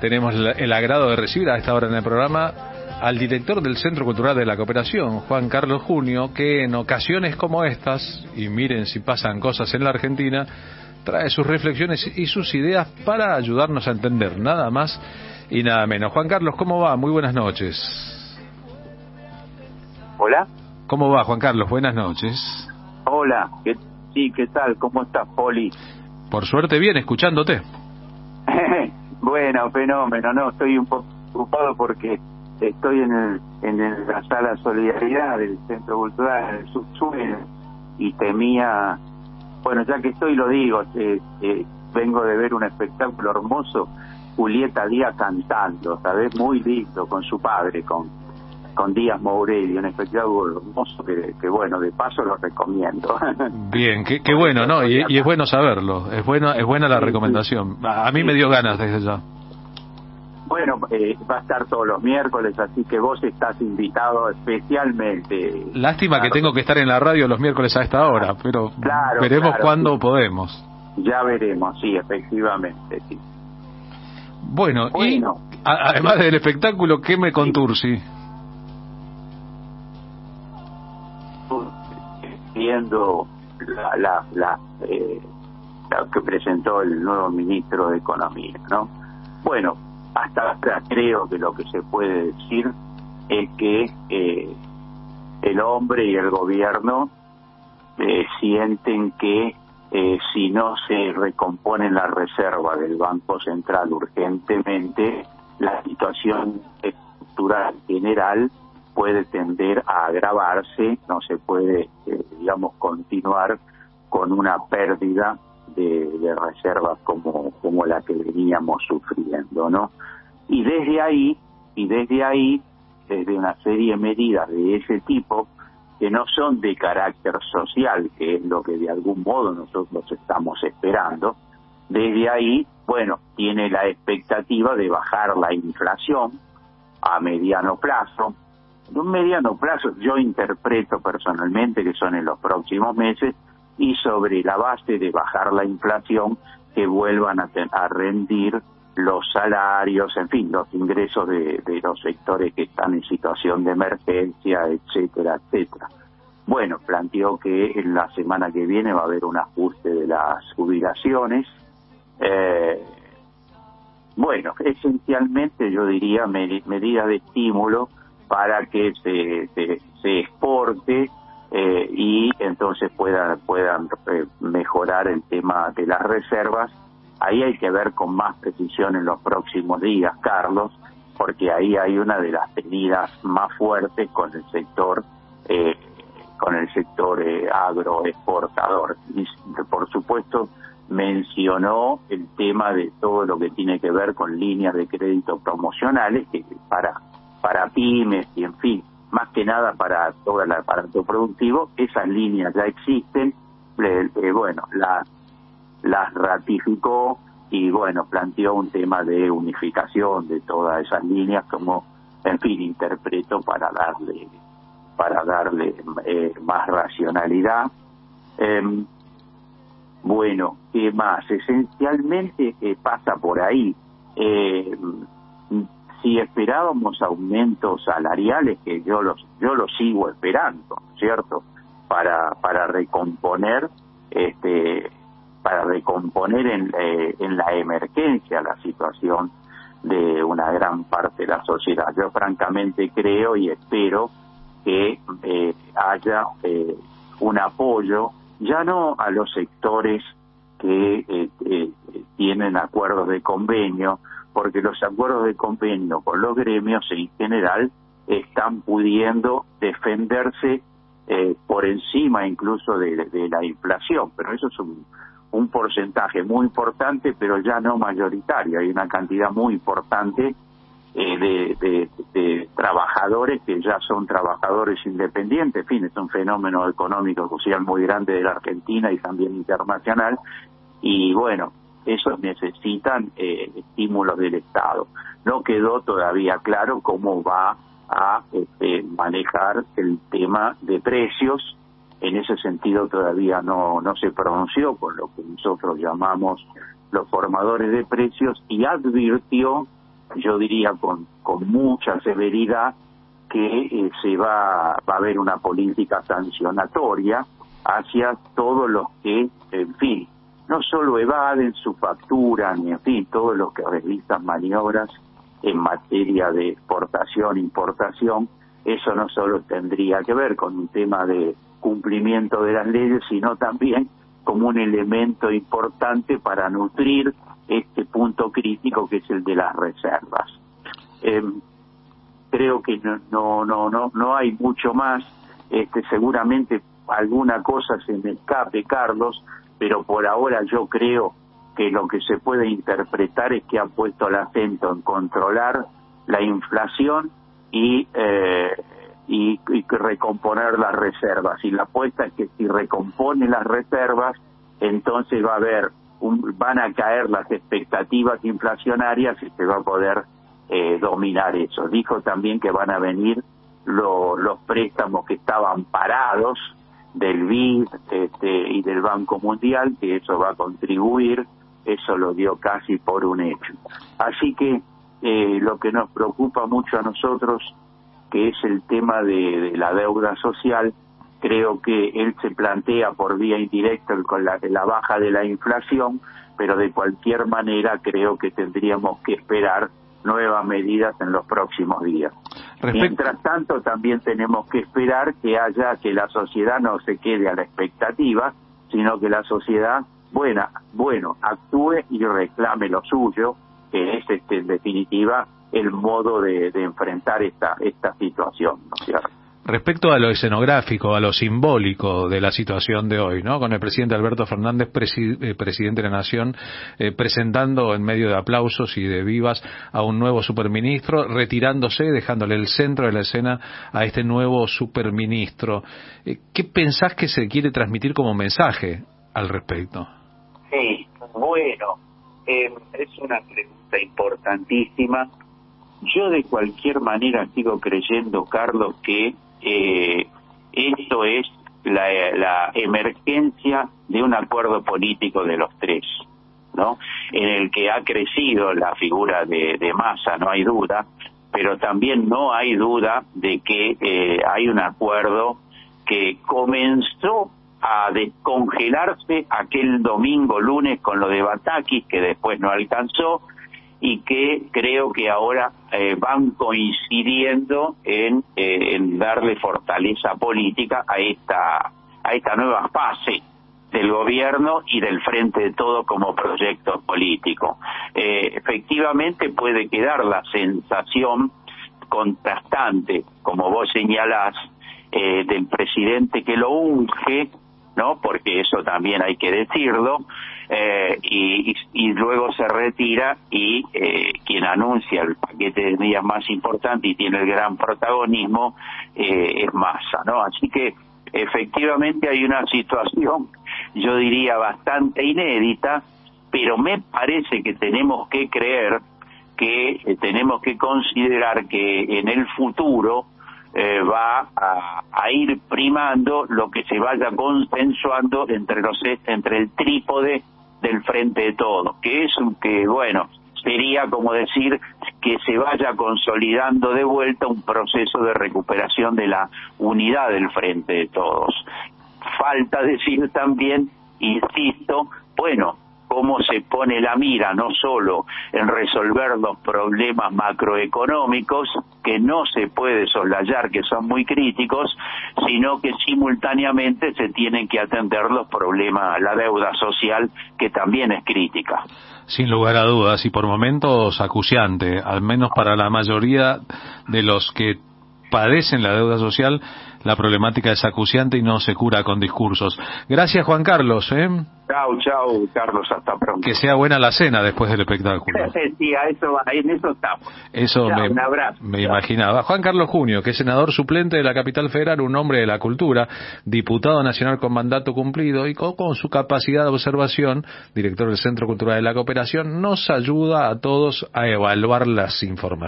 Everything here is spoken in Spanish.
tenemos el agrado de recibir a esta hora en el programa al director del Centro Cultural de la Cooperación, Juan Carlos Junio, que en ocasiones como estas, y miren si pasan cosas en la Argentina, trae sus reflexiones y sus ideas para ayudarnos a entender, nada más y nada menos. Juan Carlos, ¿cómo va? Muy buenas noches. ¿Hola? ¿Cómo va, Juan Carlos? Buenas noches. Hola, ¿qué tal? ¿Cómo estás, Poli? Por suerte bien, escuchándote. Bueno, fenómeno, no, estoy un poco preocupado porque estoy en la sala Solidaridad del Centro Cultural, en el subsuelo, y temía, bueno, ya que estoy lo digo, vengo de ver un espectáculo hermoso, Julieta Díaz cantando, ¿sabes? Muy lindo, con su padre, con Díaz Mourelli, un espectáculo hermoso que bueno, de paso lo recomiendo. Bien, qué bueno, ¿no? Y es bueno saberlo, es buena la recomendación. A mí me dio ganas desde ya. Bueno, va a estar todos los miércoles, así que vos estás invitado especialmente. Lástima que tengo que estar en la radio los miércoles a esta hora, pero veremos cuándo podemos. Ya veremos, sí, efectivamente, sí. Bueno. Y además del espectáculo, ¿qué me contursi? Viendo la que presentó el nuevo ministro de Economía, ¿no? Bueno, hasta ahora creo que lo que se puede decir es que el hombre y el gobierno sienten que si no se recomponen las reservas del Banco Central urgentemente, la situación estructural general puede tender a agravarse, no se puede, continuar con una pérdida de reservas como la que veníamos sufriendo, ¿no? Y desde ahí, desde una serie de medidas de ese tipo, que no son de carácter social, que es lo que de algún modo nosotros estamos esperando, desde ahí, bueno, tiene la expectativa de bajar la inflación a mediano plazo. En un mediano plazo yo interpreto personalmente que son en los próximos meses, y sobre la base de bajar la inflación que vuelvan a rendir los salarios, en fin, los ingresos de los sectores que están en situación de emergencia, etcétera, etcétera. Bueno, planteó que en la semana que viene va a haber un ajuste de las jubilaciones. Bueno, esencialmente yo diría medidas de estímulo para que se exporte y entonces puedan mejorar el tema de las reservas. Ahí hay que ver con más precisión en los próximos días, Carlos, porque ahí hay una de las medidas más fuertes con el sector agroexportador. Y por supuesto mencionó el tema de todo lo que tiene que ver con líneas de crédito promocionales que para pymes y en fin, más que nada para todo el aparato productivo. Esas líneas ya existen, las ratificó y bueno, planteó un tema de unificación de todas esas líneas, como en fin interpreto para darle más racionalidad. Bueno, ¿qué más? Esencialmente pasa por ahí. Si esperábamos aumentos salariales, que yo los sigo esperando, ¿cierto? Para recomponer en la emergencia la situación de una gran parte de la sociedad. Yo francamente creo y espero que haya un apoyo, ya no a los sectores que tienen acuerdos de convenio, porque los acuerdos de convenio con los gremios en general están pudiendo defenderse por encima incluso de la inflación, pero eso es un porcentaje muy importante, pero ya no mayoritario. Hay una cantidad muy importante de trabajadores que ya son trabajadores independientes. En fin, es un fenómeno económico social muy grande de la Argentina y también internacional, y bueno, esos necesitan estímulos del Estado. No quedó todavía claro cómo va a manejar el tema de precios. En ese sentido todavía no se pronunció con lo que nosotros llamamos los formadores de precios, y advirtió yo diría con mucha severidad, que va a haber una política sancionatoria hacia todos los que, en fin, no solo evaden su factura, ni en fin, todos los que realizan maniobras en materia de exportación, importación. Eso no solo tendría que ver con un tema de cumplimiento de las leyes, sino también como un elemento importante para nutrir este punto crítico que es el de las reservas. Creo que no hay mucho más. Seguramente alguna cosa se me escape, Carlos, pero por ahora yo creo que lo que se puede interpretar es que han puesto el acento en controlar la inflación y recomponer las reservas. Y la apuesta es que si recompone las reservas, entonces van a caer las expectativas inflacionarias y se va a poder dominar eso. Dijo también que van a venir los préstamos que estaban parados del BID y del Banco Mundial, que eso va a contribuir. Eso lo dio casi por un hecho. Así que lo que nos preocupa mucho a nosotros, que es el tema de la deuda social, creo que él se plantea por vía indirecta con la baja de la inflación, pero de cualquier manera creo que tendríamos que esperar nuevas medidas en los próximos días. Mientras tanto, también tenemos que esperar que la sociedad no se quede a la expectativa, sino que la sociedad actúe y reclame lo suyo, que es en definitiva el modo de enfrentar esta situación, ¿no es cierto? Respecto a lo escenográfico, a lo simbólico de la situación de hoy, ¿no? Con el presidente Alberto Fernández, presidente de la Nación, presentando en medio de aplausos y de vivas a un nuevo superministro, retirándose, dejándole el centro de la escena a este nuevo superministro. ¿Qué pensás que se quiere transmitir como mensaje al respecto? Sí, bueno, es una pregunta importantísima. Yo de cualquier manera sigo creyendo, Carlos, que esto es la emergencia de un acuerdo político de los tres, ¿no? En el que ha crecido la figura de Massa, no hay duda, pero también no hay duda de que hay un acuerdo que comenzó a descongelarse aquel lunes con lo de Batakis, que después no alcanzó, y que creo que ahora van coincidiendo en darle fortaleza política a esta nueva fase del gobierno y del Frente de Todos como proyecto político. Efectivamente puede quedar la sensación contrastante, como vos señalás, del presidente que lo unge, ¿no? Porque eso también hay que decirlo, y luego se retira y quien anuncia el paquete de medidas más importante y tiene el gran protagonismo es Massa, ¿no? Así que efectivamente hay una situación, yo diría, bastante inédita, pero me parece que tenemos que creer que tenemos que considerar que en el futuro va a ir primando lo que se vaya consensuando entre el trípode del Frente de Todos, sería como decir que se vaya consolidando de vuelta un proceso de recuperación de la unidad del Frente de Todos. Falta decir también, insisto, cómo se pone la mira no solo en resolver los problemas macroeconómicos, que no se puede soslayar, que son muy críticos, sino que simultáneamente se tienen que atender los problemas, la deuda social, que también es crítica. Sin lugar a dudas, y por momentos acuciante, al menos para la mayoría de los que padecen la deuda social, la problemática es acuciante y no se cura con discursos. Gracias, Juan Carlos. Chau, Carlos, hasta pronto. Que sea buena la cena después del espectáculo. Sí, en eso estamos. Eso un abrazo. Me imaginaba. Juan Carlos Junio, que es senador suplente de la Capital Federal, un hombre de la cultura, diputado nacional con mandato cumplido y con su capacidad de observación, director del Centro Cultural de la Cooperación, nos ayuda a todos a evaluar las informaciones.